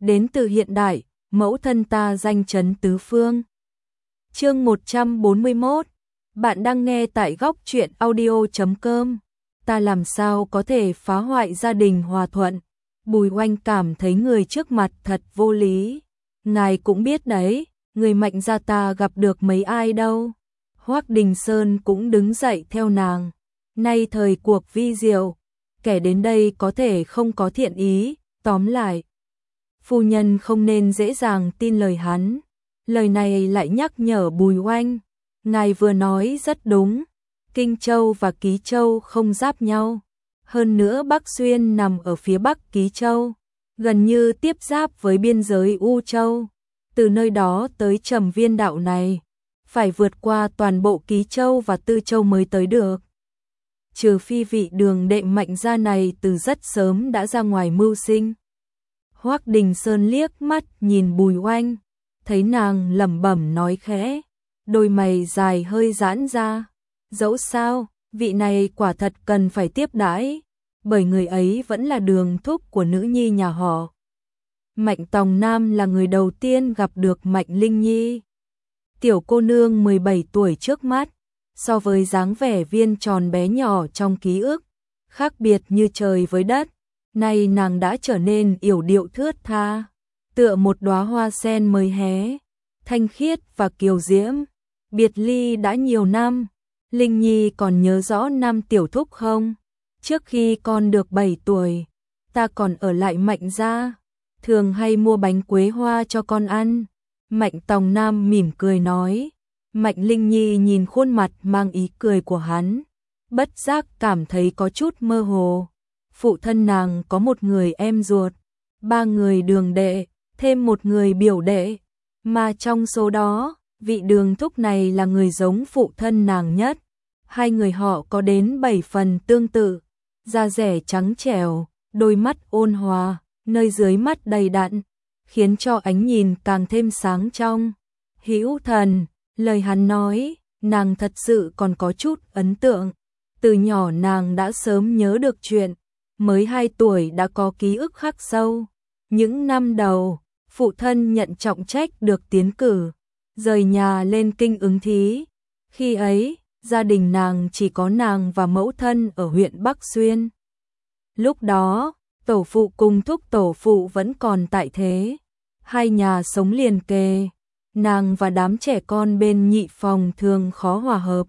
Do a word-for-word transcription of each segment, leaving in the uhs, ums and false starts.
đến từ hiện đại, mẫu thân ta danh chấn tứ phương. Chương một trăm bốn mươi mốt. Bạn đang nghe tại góc truyện audio chấm com. Ta làm sao có thể phá hoại gia đình hòa thuận? Bùi Oanh cảm thấy người trước mặt thật vô lý. Ngài cũng biết đấy, người Mạnh gia ta gặp được mấy ai đâu. Hoắc Đình Sơn cũng đứng dậy theo nàng. Nay thời cuộc vi diệu, kẻ đến đây có thể không có thiện ý, tóm lại. Phu nhân không nên dễ dàng tin lời hắn. Lời này lại nhắc nhở Bùi Oanh. Ngài vừa nói rất đúng, Kinh Châu và Ký Châu không giáp nhau. Hơn nữa Bắc Xuyên nằm ở phía Bắc Ký Châu, gần như tiếp giáp với biên giới U Châu. Từ nơi đó tới Trầm Viên đạo này, phải vượt qua toàn bộ Ký Châu và Tư Châu mới tới được. Trừ phi vị đường đệ Mạnh gia này từ rất sớm đã ra ngoài mưu sinh. Hoắc Đình Sơn liếc mắt nhìn Bùi Oanh, thấy nàng lẩm bẩm nói khẽ, đôi mày dài hơi giãn ra. Dẫu sao, vị này quả thật cần phải tiếp đãi, bởi người ấy vẫn là đường thúc của nữ nhi nhà họ. Mạnh Tòng Nam là người đầu tiên gặp được Mạnh Linh Nhi. Tiểu cô nương mười bảy tuổi trước mắt, so với dáng vẻ viên tròn bé nhỏ trong ký ức, khác biệt như trời với đất. Nay nàng đã trở nên yểu điệu thướt tha, tựa một đóa hoa sen mới hé, thanh khiết và kiều diễm. Biệt ly đã nhiều năm, Linh Nhi còn nhớ rõ năm tiểu thúc không? Trước khi con được bảy tuổi, ta còn ở lại Mạnh gia, thường hay mua bánh quế hoa cho con ăn. Mạnh Tòng Nam mỉm cười nói. Mạnh Linh Nhi nhìn khuôn mặt mang ý cười của hắn, bất giác cảm thấy có chút mơ hồ. Phụ thân nàng có một người em ruột, ba người đường đệ, thêm một người biểu đệ, mà trong số đó, vị đường thúc này là người giống phụ thân nàng nhất. Hai người họ có đến bảy phần tương tự, da dẻ trắng trẻo, đôi mắt ôn hòa, nơi dưới mắt đầy đặn, khiến cho ánh nhìn càng thêm sáng trong. Hữu thần, lời hắn nói, nàng thật sự còn có chút ấn tượng. Từ nhỏ nàng đã sớm nhớ được chuyện, mới hai tuổi đã có ký ức khắc sâu. Những năm đầu, phụ thân nhận trọng trách được tiến cử, rời nhà lên kinh ứng thí. Khi ấy, gia đình nàng chỉ có nàng và mẫu thân ở huyện Bắc Xuyên. Lúc đó, tổ phụ cùng thúc tổ phụ vẫn còn tại thế. Hai nhà sống liền kề, nàng và đám trẻ con bên nhị phòng thường khó hòa hợp.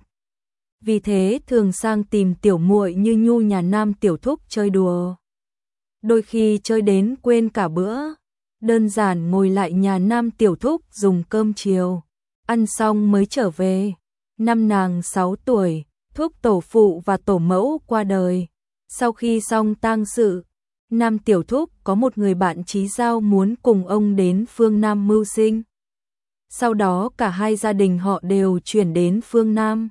Vì thế thường sang tìm tiểu muội như Nhu nhà Nam tiểu thúc chơi đùa. Đôi khi chơi đến quên cả bữa, đơn giản ngồi lại nhà Nam tiểu thúc dùng cơm chiều, ăn xong mới trở về. Năm nàng sáu tuổi, thúc tổ phụ và tổ mẫu qua đời. Sau khi xong tang sự, Nam tiểu thúc có một người bạn chí giao muốn cùng ông đến phương Nam mưu sinh. Sau đó cả hai gia đình họ đều chuyển đến phương Nam.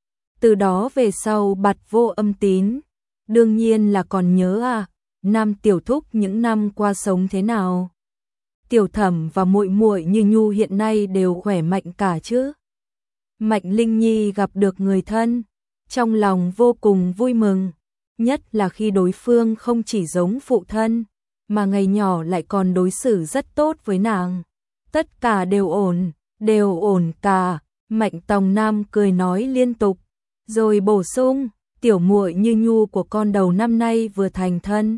Từ đó về sau bặt vô âm tín. Đương nhiên là còn nhớ à, Nam tiểu thúc những năm qua sống thế nào? Tiểu Thẩm và muội muội như Nhu hiện nay đều khỏe mạnh cả chứ? Mạnh Linh Nhi gặp được người thân, trong lòng vô cùng vui mừng, nhất là khi đối phương không chỉ giống phụ thân, mà ngày nhỏ lại còn đối xử rất tốt với nàng. Tất cả đều ổn, đều ổn cả. Mạnh Tòng Nam cười nói liên tục, rồi bổ sung, tiểu muội như Nhu của con đầu năm nay vừa thành thân,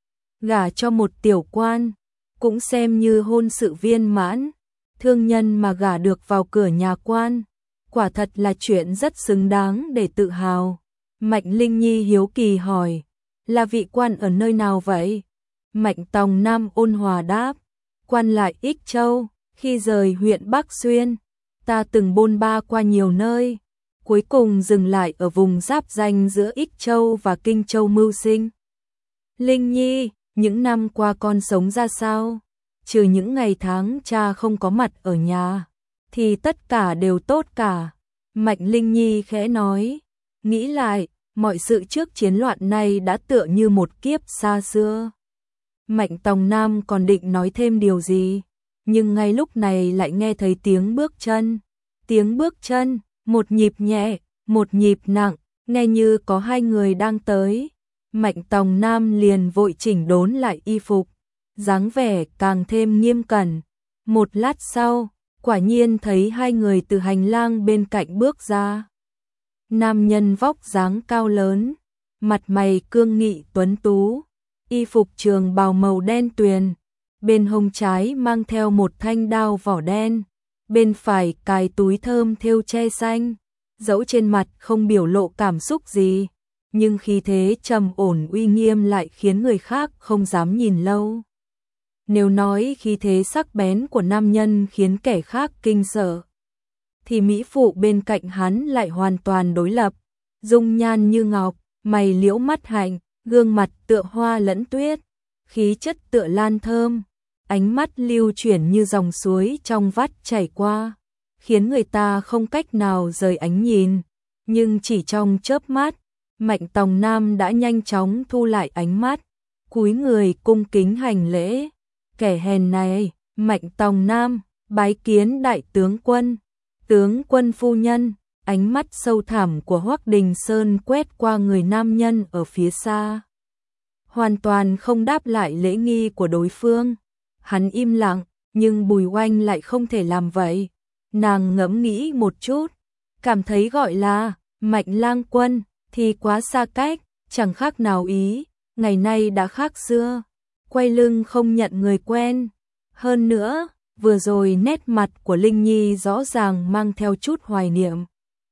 gả cho một tiểu quan, cũng xem như hôn sự viên mãn. Thương nhân mà gả được vào cửa nhà quan, quả thật là chuyện rất xứng đáng để tự hào. Mạnh Linh Nhi hiếu kỳ hỏi, là vị quan ở nơi nào vậy? Mạnh Tòng Nam ôn hòa đáp, quan lại Ích Châu. Khi rời huyện Bắc Xuyên, ta từng bôn ba qua nhiều nơi, cuối cùng dừng lại ở vùng giáp ranh giữa Ích Châu và Kinh Châu mưu sinh. Linh Nhi, những năm qua con sống ra sao? Trừ những ngày tháng cha không có mặt ở nhà, thì tất cả đều tốt cả. Mạnh Linh Nhi khẽ nói, nghĩ lại, mọi sự trước chiến loạn này đã tựa như một kiếp xa xưa. Mạnh Tòng Nam còn định nói thêm điều gì, nhưng ngay lúc này lại nghe thấy tiếng bước chân. Tiếng bước chân, một nhịp nhẹ, một nhịp nặng, nghe như có hai người đang tới. Mạnh Tòng Nam liền vội chỉnh đốn lại y phục, dáng vẻ càng thêm nghiêm cẩn. Một lát sau, quả nhiên thấy hai người từ hành lang bên cạnh bước ra. Nam nhân vóc dáng cao lớn, mặt mày cương nghị tuấn tú, y phục trường bào màu đen tuyền, bên hông trái mang theo một thanh đao vỏ đen, bên phải cài túi thơm thêu tre xanh, dẫu trên mặt không biểu lộ cảm xúc gì, nhưng khí thế trầm ổn uy nghiêm lại khiến người khác không dám nhìn lâu. Nếu nói khí thế sắc bén của nam nhân khiến kẻ khác kinh sợ, thì mỹ phụ bên cạnh hắn lại hoàn toàn đối lập, dung nhan như ngọc, mày liễu mắt hạnh, gương mặt tựa hoa lẫn tuyết, khí chất tựa lan thơm, ánh mắt lưu chuyển như dòng suối trong vắt chảy qua, khiến người ta không cách nào rời ánh nhìn, nhưng chỉ trong chớp mắt, Mạnh Tòng Nam đã nhanh chóng thu lại ánh mắt, cúi người cung kính hành lễ. Kẻ hèn này, Mạnh Tòng Nam, bái kiến đại tướng quân. Tướng quân phu nhân, ánh mắt sâu thẳm của Hoắc Đình Sơn quét qua người nam nhân ở phía xa. Hoàn toàn không đáp lại lễ nghi của đối phương. Hắn im lặng, nhưng Bùi Oanh lại không thể làm vậy. Nàng ngẫm nghĩ một chút, cảm thấy gọi là Mạnh lang quân thì quá xa cách, chẳng khác nào ý, ngày nay đã khác xưa. Quay lưng không nhận người quen. Hơn nữa, vừa rồi nét mặt của Linh Nhi rõ ràng mang theo chút hoài niệm.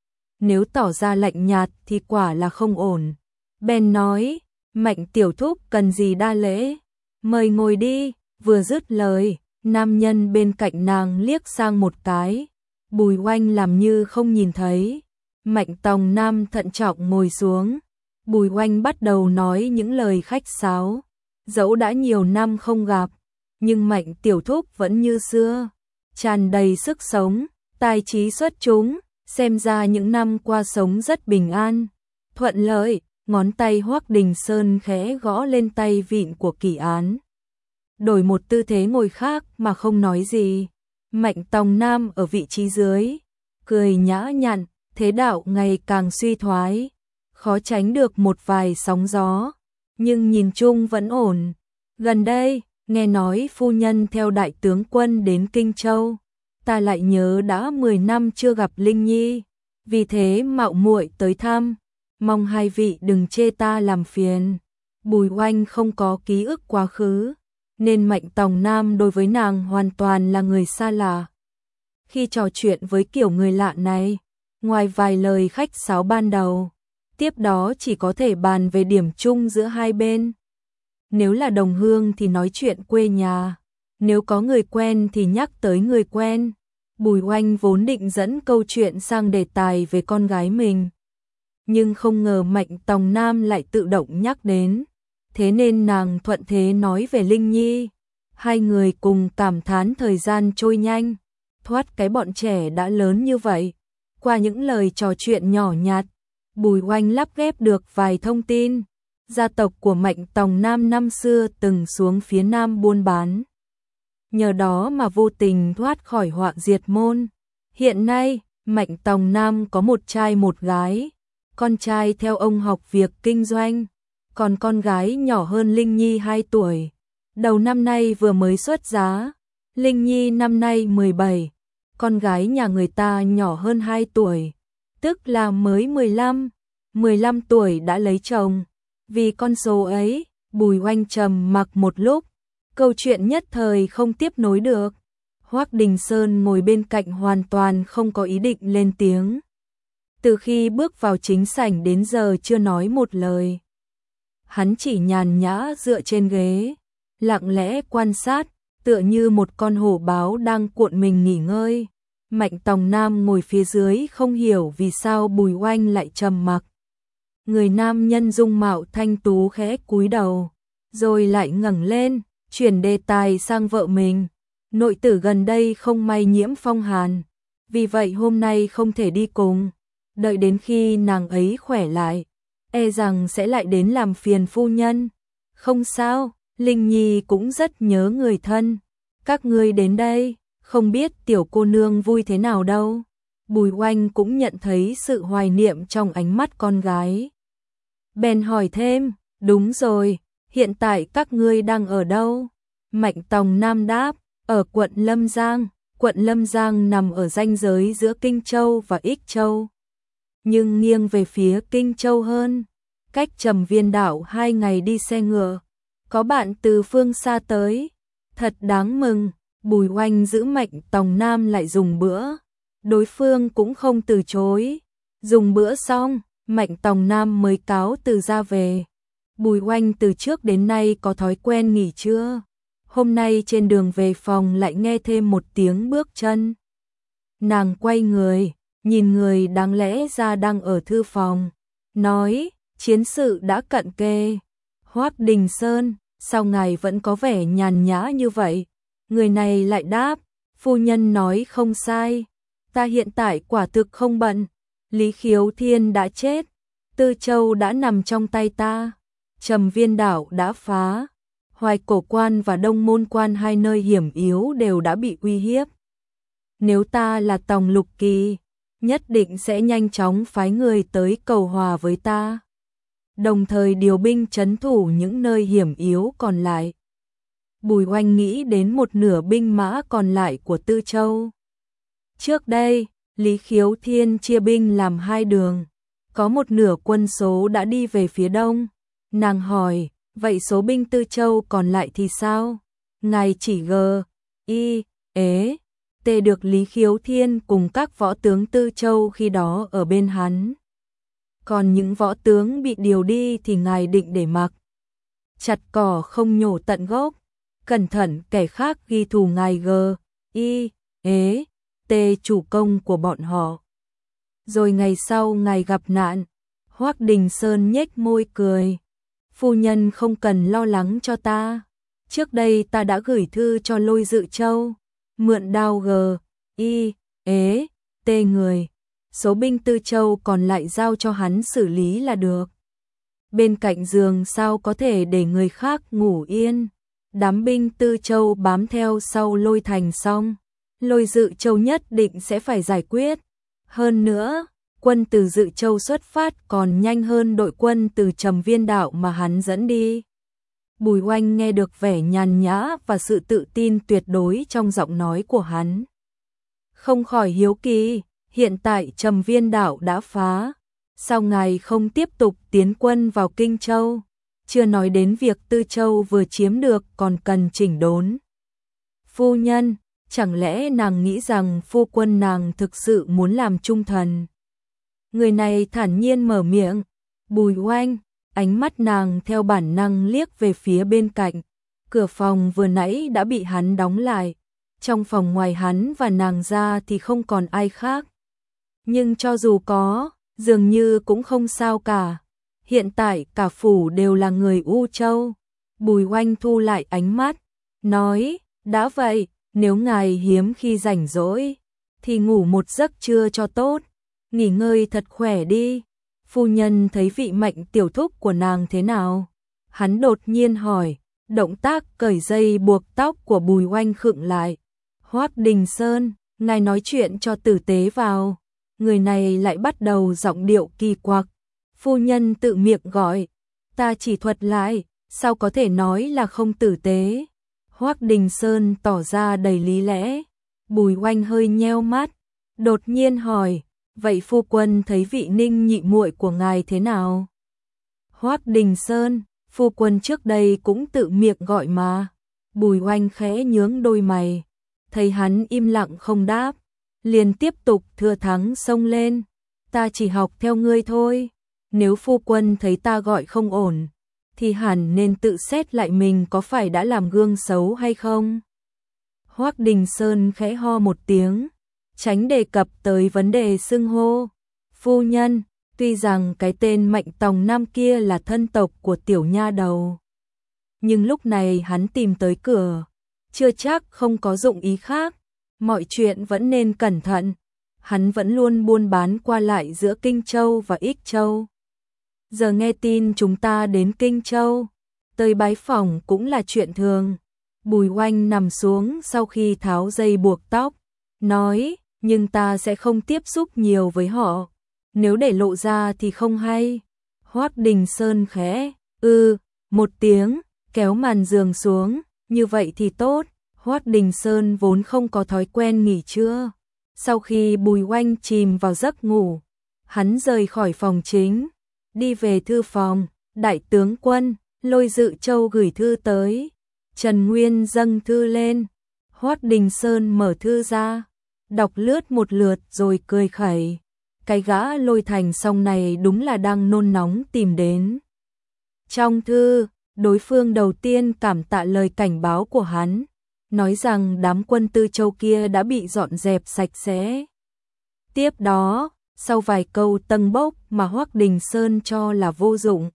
Nếu tỏ ra lạnh nhạt thì quả là không ổn. Bèn nói, Mạnh tiểu thúc cần gì đa lễ, mời ngồi đi. Vừa dứt lời, nam nhân bên cạnh nàng liếc sang một cái. Bùi Oanh làm như không nhìn thấy. Mạnh Tòng Nam thận trọng ngồi xuống. Bùi Oanh bắt đầu nói những lời khách sáo. Dẫu đã nhiều năm không gặp, nhưng Mạnh tiểu thúc vẫn như xưa, tràn đầy sức sống, tài trí xuất chúng, xem ra những năm qua sống rất bình an, thuận lợi. Ngón tay Hoắc Đình Sơn khẽ gõ lên tay vịn của Kỳ Án, đổi một tư thế ngồi khác mà không nói gì. Mạnh Tòng Nam ở vị trí dưới, cười nhã nhặn, thế đạo ngày càng suy thoái, khó tránh được một vài sóng gió, nhưng nhìn chung vẫn ổn. Gần đây, nghe nói phu nhân theo đại tướng quân đến Kinh Châu, ta lại nhớ đã mười năm chưa gặp Linh Nhi, vì thế mạo muội tới thăm, mong hai vị đừng chê ta làm phiền. Bùi Oanh không có ký ức quá khứ, nên Mạnh Tòng Nam đối với nàng hoàn toàn là người xa lạ. Khi trò chuyện với kiểu người lạ này, ngoài vài lời khách sáo ban đầu, tiếp đó chỉ có thể bàn về điểm chung giữa hai bên. Nếu là đồng hương thì nói chuyện quê nhà, nếu có người quen thì nhắc tới người quen. Bùi Oanh vốn định dẫn câu chuyện sang đề tài về con gái mình, nhưng không ngờ Mạnh Tòng Nam lại tự động nhắc đến, thế nên nàng thuận thế nói về Linh Nhi. Hai người cùng cảm thán thời gian trôi nhanh, thoát cái bọn trẻ đã lớn như vậy. Qua những lời trò chuyện nhỏ nhặt, Bùi Oanh lắp ghép được vài thông tin. Gia tộc của Mạnh Tòng Nam năm xưa từng xuống phía Nam buôn bán, nhờ đó mà vô tình thoát khỏi họa diệt môn. Hiện nay, Mạnh Tòng Nam có một trai một gái, con trai theo ông học việc kinh doanh, còn con gái nhỏ hơn Linh Nhi hai tuổi, đầu năm nay vừa mới xuất giá. Linh Nhi năm nay mười bảy, con gái nhà người ta nhỏ hơn hai tuổi, tức là mới mười lăm, mười lăm tuổi đã lấy chồng. Vì con số ấy, Bùi Oanh trầm mặc một lúc, câu chuyện nhất thời không tiếp nối được. Hoắc Đình Sơn ngồi bên cạnh hoàn toàn không có ý định lên tiếng. Từ khi bước vào chính sảnh đến giờ chưa nói một lời. Hắn chỉ nhàn nhã dựa trên ghế, lặng lẽ quan sát, tựa như một con hổ báo đang cuộn mình nghỉ ngơi. Mạnh Tòng Nam ngồi phía dưới không hiểu vì sao Bùi Oanh lại trầm mặc. Người nam nhân dung mạo thanh tú khẽ cúi đầu, rồi lại ngẩng lên, chuyển đề tài sang vợ mình. Nội tử gần đây không may nhiễm phong hàn, vì vậy hôm nay không thể đi cùng. Đợi đến khi nàng ấy khỏe lại, e rằng sẽ lại đến làm phiền phu nhân. Không sao, Linh Nhi cũng rất nhớ người thân. Các ngươi đến đây, không biết tiểu cô nương vui thế nào đâu. Bùi Oanh cũng nhận thấy sự hoài niệm trong ánh mắt con gái. Bèn hỏi thêm, đúng rồi, hiện tại các ngươi đang ở đâu? Mạnh Tòng Nam đáp, ở quận Lâm Giang. Quận Lâm Giang nằm ở ranh giới giữa Kinh Châu và Ích Châu, nhưng nghiêng về phía Kinh Châu hơn. Cách Trầm Viên đảo hai ngày đi xe ngựa. Có bạn từ phương xa tới. Thật đáng mừng. Bùi Oanh giữ Mạnh Tòng Nam lại dùng bữa. Đối phương cũng không từ chối. Dùng bữa xong, Mạnh Tòng Nam mới cáo từ ra về. Bùi Oanh từ trước đến nay có thói quen nghỉ trưa. Hôm nay trên đường về phòng lại nghe thêm một tiếng bước chân. Nàng quay người, nhìn người đáng lẽ ra đang ở thư phòng, nói, chiến sự đã cận kề. Hoắc Đình Sơn, sao ngài vẫn có vẻ nhàn nhã như vậy? Người này lại đáp, phu nhân nói không sai, ta hiện tại quả thực không bận. Lý Khiếu Thiên đã chết, Tư Châu đã nằm trong tay ta, Trầm Viên đảo đã phá, Hoài Cổ Quan và Đông Môn Quan hai nơi hiểm yếu đều đã bị uy hiếp. Nếu ta là Tòng Lục Kỳ, nhất định sẽ nhanh chóng phái người tới cầu hòa với ta, đồng thời điều binh trấn thủ những nơi hiểm yếu còn lại. Bùi Oanh nghĩ đến một nửa binh mã còn lại của Tư Châu. Trước đây, Lý Khiếu Thiên chia binh làm hai đường, có một nửa quân số đã đi về phía đông. Nàng hỏi, vậy số binh Tư Châu còn lại thì sao? Ngài chỉ g, y, ế, t được Lý Khiếu Thiên cùng các võ tướng Tư Châu khi đó ở bên hắn. Còn những võ tướng bị điều đi thì ngài định để mặc. Chặt cỏ không nhổ tận gốc, cẩn thận kẻ khác ghi thù ngài g, y, ế, t chủ công của bọn họ. Rồi ngày sau ngài gặp nạn. Hoắc Đình Sơn nhếch môi cười. Phu nhân không cần lo lắng cho ta. Trước đây ta đã gửi thư cho Lôi Dự Châu, mượn đao g, y, ế, t người. Số binh Tư Châu còn lại giao cho hắn xử lý là được. Bên cạnh giường sao có thể để người khác ngủ yên. Đám binh Tư Châu bám theo sau Lôi Thành xong, Lôi Dự Châu nhất định sẽ phải giải quyết. Hơn nữa, quân từ Dự Châu xuất phát còn nhanh hơn đội quân từ Trầm Viên đảo mà hắn dẫn đi. Bùi Oanh nghe được vẻ nhàn nhã và sự tự tin tuyệt đối trong giọng nói của hắn. Không khỏi hiếu kỳ, hiện tại Trầm Viên đảo đã phá, sao ngài không tiếp tục tiến quân vào Kinh Châu? Chưa nói đến việc Tư Châu vừa chiếm được còn cần chỉnh đốn. Phu nhân, chẳng lẽ nàng nghĩ rằng phu quân nàng thực sự muốn làm trung thần? Người này thản nhiên mở miệng. Bùi Oanh, ánh mắt nàng theo bản năng liếc về phía bên cạnh. Cửa phòng vừa nãy đã bị hắn đóng lại. Trong phòng ngoài hắn và nàng ra thì không còn ai khác. Nhưng cho dù có, dường như cũng không sao cả. Hiện tại cả phủ đều là người U Châu. Bùi Oanh thu lại ánh mắt, nói, đã vậy, nếu ngài hiếm khi rảnh rỗi, thì ngủ một giấc trưa cho tốt, nghỉ ngơi thật khỏe đi. Phu nhân thấy vị Mạnh tiểu thúc của nàng thế nào? Hắn đột nhiên hỏi, động tác cởi dây buộc tóc của Bùi Oanh khựng lại. Hoắc Đình Sơn, ngài nói chuyện cho tử tế vào. Người này lại bắt đầu giọng điệu kỳ quặc. Phu nhân tự miệng gọi, ta chỉ thuật lại, sao có thể nói là không tử tế? Hoắc Đình Sơn tỏ ra đầy lý lẽ. Bùi Oanh hơi nheo mắt, đột nhiên hỏi, vậy phu quân thấy vị Ninh nhị muội của ngài thế nào? Hoắc Đình Sơn, phu quân trước đây cũng tự miệng gọi mà. Bùi Oanh khẽ nhướng đôi mày, thấy hắn im lặng không đáp, liền tiếp tục thừa thắng xông lên, ta chỉ học theo ngươi thôi. Nếu phu quân thấy ta gọi không ổn, thì hẳn nên tự xét lại mình có phải đã làm gương xấu hay không. Hoắc Đình Sơn khẽ ho một tiếng, tránh đề cập tới vấn đề xưng hô. Phu nhân, tuy rằng cái tên Mạnh Tòng Nam kia là thân tộc của tiểu nha đầu, nhưng lúc này hắn tìm tới cửa, chưa chắc không có dụng ý khác. Mọi chuyện vẫn nên cẩn thận. Hắn vẫn luôn buôn bán qua lại giữa Kinh Châu và Ích Châu. Giờ nghe tin chúng ta đến Kinh Châu, tới bái phỏng cũng là chuyện thường. Bùi Oanh nằm xuống sau khi tháo dây buộc tóc, nói, nhưng ta sẽ không tiếp xúc nhiều với họ, nếu để lộ ra thì không hay. Hoắc Đình Sơn khẽ, ư, ừ, một tiếng, kéo màn giường xuống, Như vậy thì tốt. Hoắc Đình Sơn vốn không có thói quen nghỉ trưa. Sau khi Bùi Oanh chìm vào giấc ngủ, hắn rời khỏi phòng chính, đi về thư phòng. Đại tướng quân, Lôi Dự Châu gửi thư tới. Trần Nguyên dâng thư lên. Hoắc Đình Sơn mở thư ra, đọc lướt một lượt rồi cười khẩy. Cái gã Lôi Thành Song này đúng là đang nôn nóng tìm đến. Trong thư, đối phương đầu tiên cảm tạ lời cảnh báo của hắn, nói rằng đám quân Tư Châu kia đã bị dọn dẹp sạch sẽ. Tiếp đó, sau vài câu tâng bốc mà Hoắc Đình Sơn cho là vô dụng,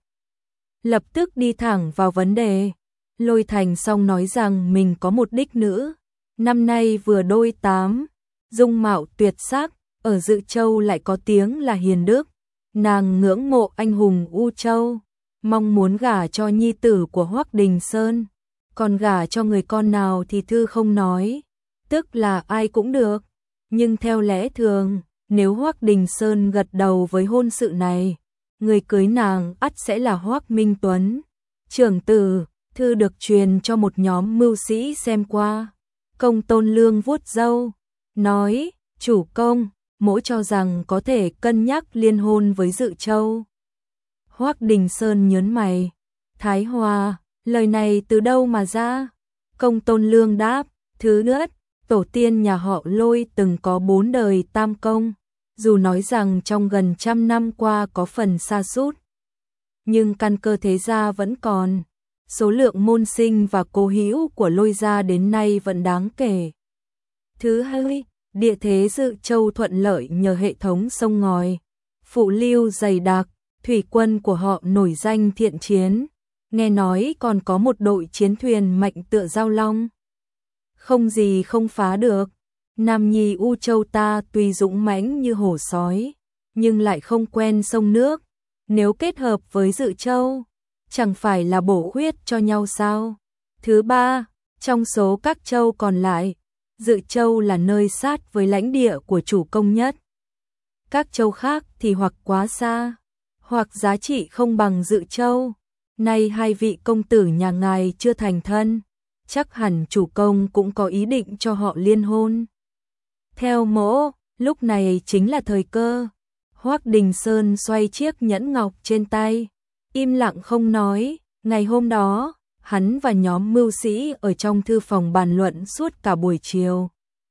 lập tức đi thẳng vào vấn đề. Lôi Thành Song nói rằng mình có một đích nữ, năm nay vừa đôi tám, dung mạo tuyệt sắc, ở Dự Châu lại có tiếng là hiền đức. Nàng ngưỡng mộ anh hùng U Châu, mong muốn gả cho nhi tử của Hoắc Đình Sơn. Còn gả cho người con nào thì thư không nói, tức là ai cũng được. Nhưng theo lẽ thường, nếu Hoắc Đình Sơn gật đầu với hôn sự này, người cưới nàng ắt sẽ là Hoắc Minh Tuấn, trưởng tử. Thư được truyền cho một nhóm mưu sĩ xem qua. Công Tôn Lương vuốt râu, nói, chủ công, mỗi cho rằng có thể cân nhắc liên hôn với Dự Châu. Hoắc Đình Sơn nhớn mày, Thái Hòa, lời này từ đâu mà ra? Công Tôn Lương đáp, thứ nhất, tổ tiên nhà họ Lôi từng có bốn đời tam công, dù nói rằng trong gần trăm năm qua có phần sa sút, nhưng căn cơ thế gia vẫn còn. Số lượng môn sinh và cố hữu của Lôi gia đến nay vẫn đáng kể. Thứ hai, địa thế Dự Châu thuận lợi nhờ hệ thống sông ngòi, phụ lưu dày đặc, thủy quân của họ nổi danh thiện chiến, nghe nói còn có một đội chiến thuyền mạnh tựa Giao Long. Không gì không phá được. Nam nhi U Châu ta tuy dũng mãnh như hổ sói, nhưng lại không quen sông nước. Nếu kết hợp với Dự Châu, chẳng phải là bổ khuyết cho nhau sao? Thứ ba, trong số các châu còn lại, Dự Châu là nơi sát với lãnh địa của chủ công nhất. Các châu khác thì hoặc quá xa, hoặc giá trị không bằng Dự Châu. Nay hai vị công tử nhà ngài chưa thành thân, chắc hẳn chủ công cũng có ý định cho họ liên hôn. Theo mỗ, lúc này chính là thời cơ. Hoắc Đình Sơn xoay chiếc nhẫn ngọc trên tay, im lặng không nói. Ngày hôm đó, hắn và nhóm mưu sĩ ở trong thư phòng bàn luận suốt cả buổi chiều.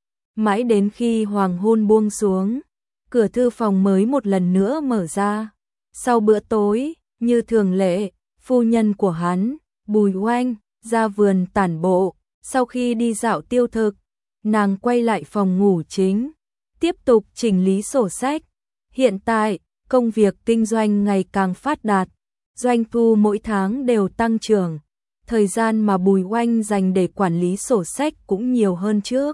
Mãi đến khi hoàng hôn buông xuống, cửa thư phòng mới một lần nữa mở ra. Sau bữa tối, như thường lệ, phu nhân của hắn, Bùi Oanh, ra vườn tản bộ. Sau khi đi dạo tiêu thực, nàng quay lại phòng ngủ chính, tiếp tục chỉnh lý sổ sách. Hiện tại, công việc kinh doanh ngày càng phát đạt, doanh thu mỗi tháng đều tăng trưởng. Thời gian mà Bùi Oanh dành để quản lý sổ sách cũng nhiều hơn trước.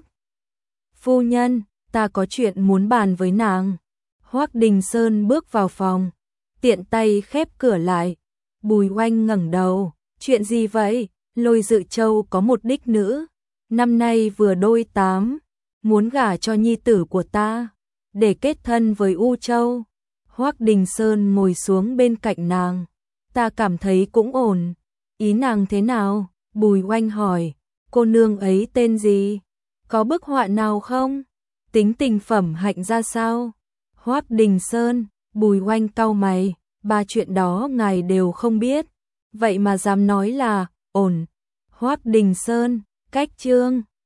Phu nhân, ta có chuyện muốn bàn với nàng. Hoắc Đình Sơn bước vào phòng, tiện tay khép cửa lại. Bùi Oanh ngẩng đầu, chuyện gì vậy? Lôi Dự Châu có một đích nữ, năm nay vừa đôi tám, muốn gả cho nhi tử của ta, để kết thân với U Châu. Hoắc Đình Sơn ngồi xuống bên cạnh nàng, ta cảm thấy cũng ổn. Ý nàng thế nào? Bùi Oanh hỏi, cô nương ấy tên gì? Có bức họa nào không? Tính tình phẩm hạnh ra sao? Hoắc Đình Sơn, Bùi Oanh cau mày, ba chuyện đó ngài đều không biết, vậy mà dám nói là ổn. Hoắc Đình Sơn, cách chương